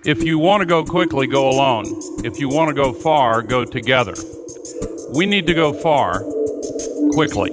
If you want to go quickly, go alone. If you want to go far, go together. We need to go far, quickly.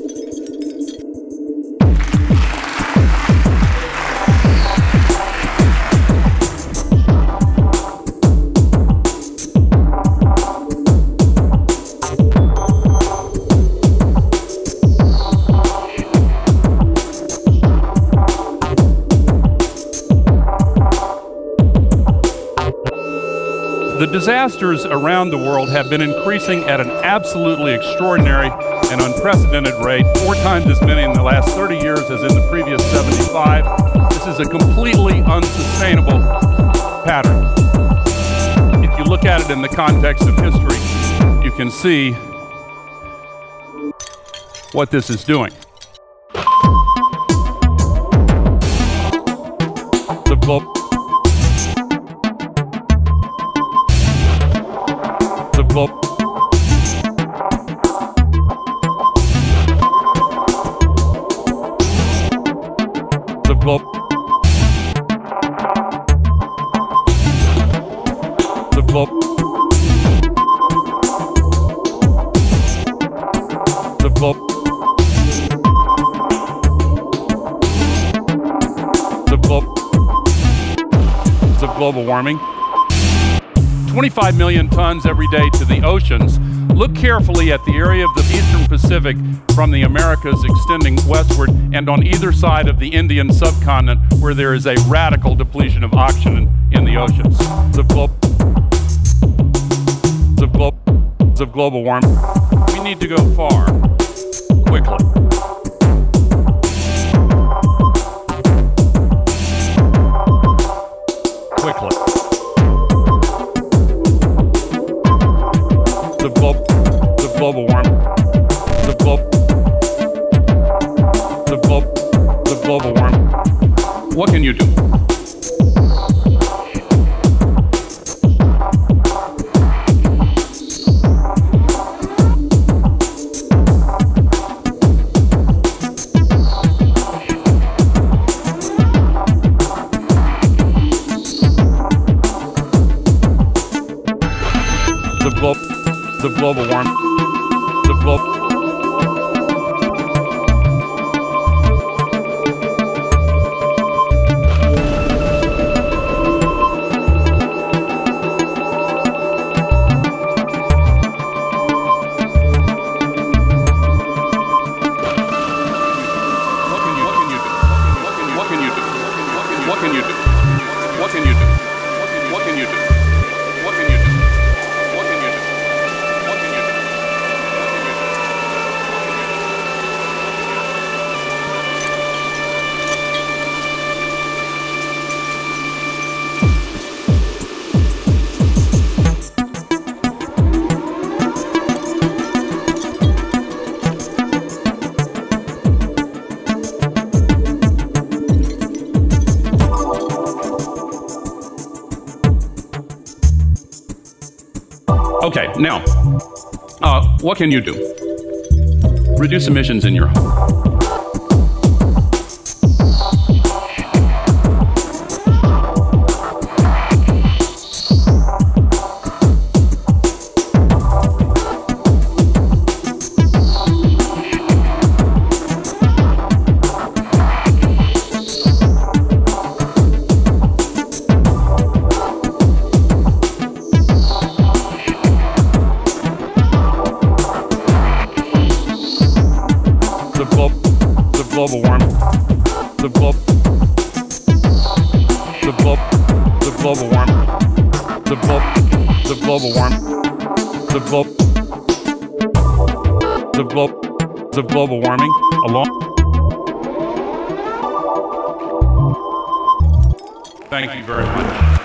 The disasters around the world have been increasing at an absolutely extraordinary and unprecedented rate, 4 times as many in the last 30 years as in the previous 75. This is a completely unsustainable pattern. If you look at it in the context of history, you can see what this is doing. The global global warming. 25 million tons every day to the oceans. Look carefully at the area of the Eastern Pacific from the Americas extending westward and on either side of the Indian subcontinent where there is a radical depletion of oxygen in the oceans. Of global warming. We need to go far, quickly. Quickly. The global warming. The global warming. What can you do? The global warming. Okay, now, what can you do? Reduce emissions in your home. Global warming. The global warming. The global warming. The global warming along. Thank you very much.